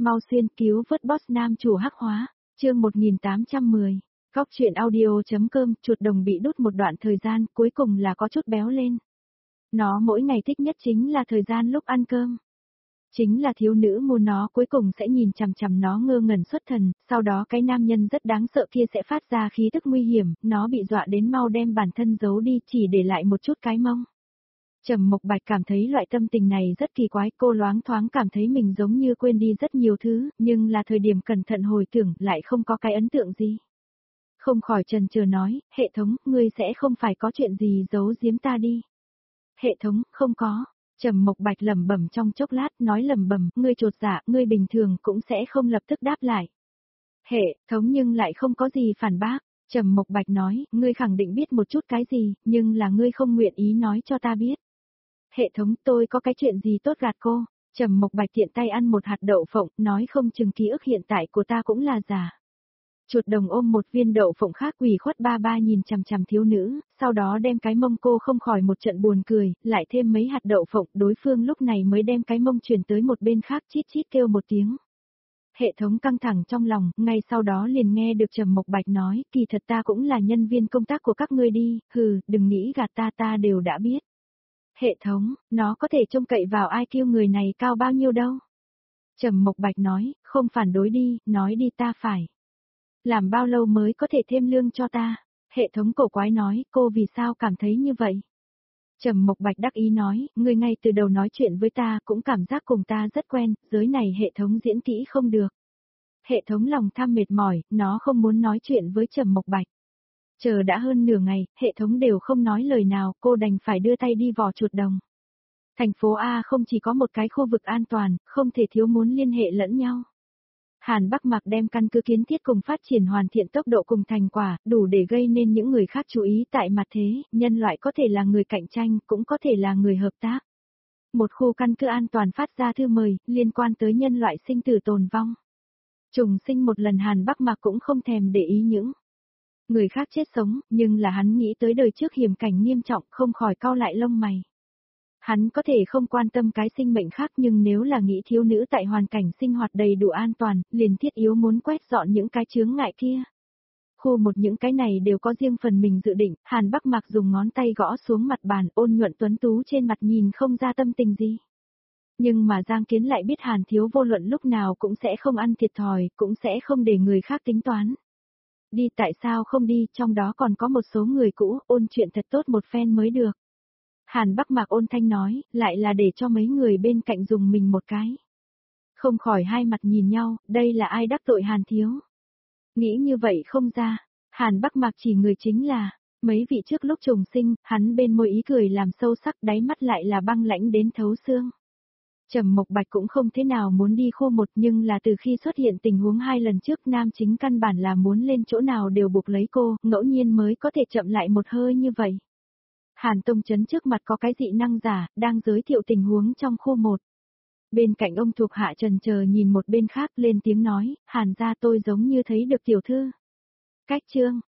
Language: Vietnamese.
Mau xuyên cứu vớt boss nam chủ hắc hóa, chương 1810. Góc truyện audio.com, chuột đồng bị đút một đoạn thời gian, cuối cùng là có chút béo lên. Nó mỗi ngày thích nhất chính là thời gian lúc ăn cơm. Chính là thiếu nữ mua nó cuối cùng sẽ nhìn chằm chằm nó ngơ ngẩn xuất thần, sau đó cái nam nhân rất đáng sợ kia sẽ phát ra khí tức nguy hiểm, nó bị dọa đến mau đem bản thân giấu đi chỉ để lại một chút cái mông. Trầm Mộc Bạch cảm thấy loại tâm tình này rất kỳ quái, cô loáng thoáng cảm thấy mình giống như quên đi rất nhiều thứ, nhưng là thời điểm cẩn thận hồi tưởng lại không có cái ấn tượng gì. Không khỏi chần chờ nói, hệ thống, ngươi sẽ không phải có chuyện gì giấu giếm ta đi. Hệ thống, không có. Trầm Mộc Bạch lẩm bẩm trong chốc lát, nói lẩm bẩm, ngươi chột dạ, ngươi bình thường cũng sẽ không lập tức đáp lại. Hệ thống nhưng lại không có gì phản bác. Trầm Mộc Bạch nói, ngươi khẳng định biết một chút cái gì, nhưng là ngươi không nguyện ý nói cho ta biết. Hệ thống, tôi có cái chuyện gì tốt gạt cô? Trầm Mộc Bạch tiện tay ăn một hạt đậu phộng, nói không chừng ký ức hiện tại của ta cũng là giả. Chuột đồng ôm một viên đậu phộng khác ủy khuất ba ba nhìn chằm chằm thiếu nữ, sau đó đem cái mông, cô không khỏi một trận buồn cười, lại thêm mấy hạt đậu phộng, đối phương lúc này mới đem cái mông chuyển tới một bên khác, chít chít kêu một tiếng. Hệ thống căng thẳng trong lòng, ngay sau đó liền nghe được Trầm Mộc Bạch nói, kỳ thật ta cũng là nhân viên công tác của các ngươi đi, đừng nghĩ gạt ta, ta đều đã biết. Hệ thống, nó có thể trông cậy vào IQ người này cao bao nhiêu đâu. Trầm Mộc Bạch nói, không phản đối đi, nói đi ta phải. Làm bao lâu mới có thể thêm lương cho ta? Hệ thống cổ quái nói, cô vì sao cảm thấy như vậy? Trầm Mộc Bạch đắc ý nói, ngươi ngay từ đầu nói chuyện với ta cũng cảm giác cùng ta rất quen, giới này hệ thống diễn kỹ không được. Hệ thống lòng tham mệt mỏi, nó không muốn nói chuyện với Trầm Mộc Bạch. Chờ đã hơn nửa ngày, hệ thống đều không nói lời nào, cô đành phải đưa tay đi vò chuột đồng. Thành phố A không chỉ có một cái khu vực an toàn, không thể thiếu muốn liên hệ lẫn nhau. Hàn Bắc Mạc đem căn cứ kiến thiết cùng phát triển hoàn thiện tốc độ cùng thành quả, đủ để gây nên những người khác chú ý tại mặt thế, nhân loại có thể là người cạnh tranh, cũng có thể là người hợp tác. Một khu căn cứ an toàn phát ra thư mời, liên quan tới nhân loại sinh tử tồn vong. Trùng sinh một lần Hàn Bắc Mạc cũng không thèm để ý những người khác chết sống, nhưng là hắn nghĩ tới đời trước hiểm cảnh nghiêm trọng, không khỏi cau lại lông mày. Hắn có thể không quan tâm cái sinh mệnh khác, nhưng nếu là nghĩ thiếu nữ tại hoàn cảnh sinh hoạt đầy đủ an toàn, liền thiết yếu muốn quét dọn những cái chướng ngại kia. Khu một những cái này đều có riêng phần mình dự định, Hàn Bắc Mạc dùng ngón tay gõ xuống mặt bàn, ôn nhuận tuấn tú trên mặt nhìn không ra tâm tình gì. Nhưng mà Giang Kiến lại biết Hàn thiếu vô luận lúc nào cũng sẽ không ăn thiệt thòi, cũng sẽ không để người khác tính toán. Đi tại sao không đi, trong đó còn có một số người cũ, ôn chuyện thật tốt một phen mới được. Hàn Bắc Mạc ôn thanh nói, lại là để cho mấy người bên cạnh dùng mình một cái. Không khỏi hai mặt nhìn nhau, đây là ai đắc tội Hàn thiếu. Nghĩ như vậy không ra, Hàn Bắc Mạc chỉ người chính là, mấy vị trước lúc trùng sinh, hắn bên môi ý cười làm sâu sắc, đáy mắt lại là băng lãnh đến thấu xương. Trầm Mộc Bạch cũng không thế nào muốn đi khu một, nhưng là từ khi xuất hiện tình huống hai lần trước, nam chính căn bản là muốn lên chỗ nào đều buộc lấy cô, ngẫu nhiên mới có thể chậm lại một hơi như vậy. Hàn Tông Chấn trước mặt có cái dị năng giả, đang giới thiệu tình huống trong khu 1. Bên cạnh ông thuộc hạ trần chờ nhìn một bên khác, lên tiếng nói, Hàn gia tôi giống như thấy được tiểu thư. Cách chương,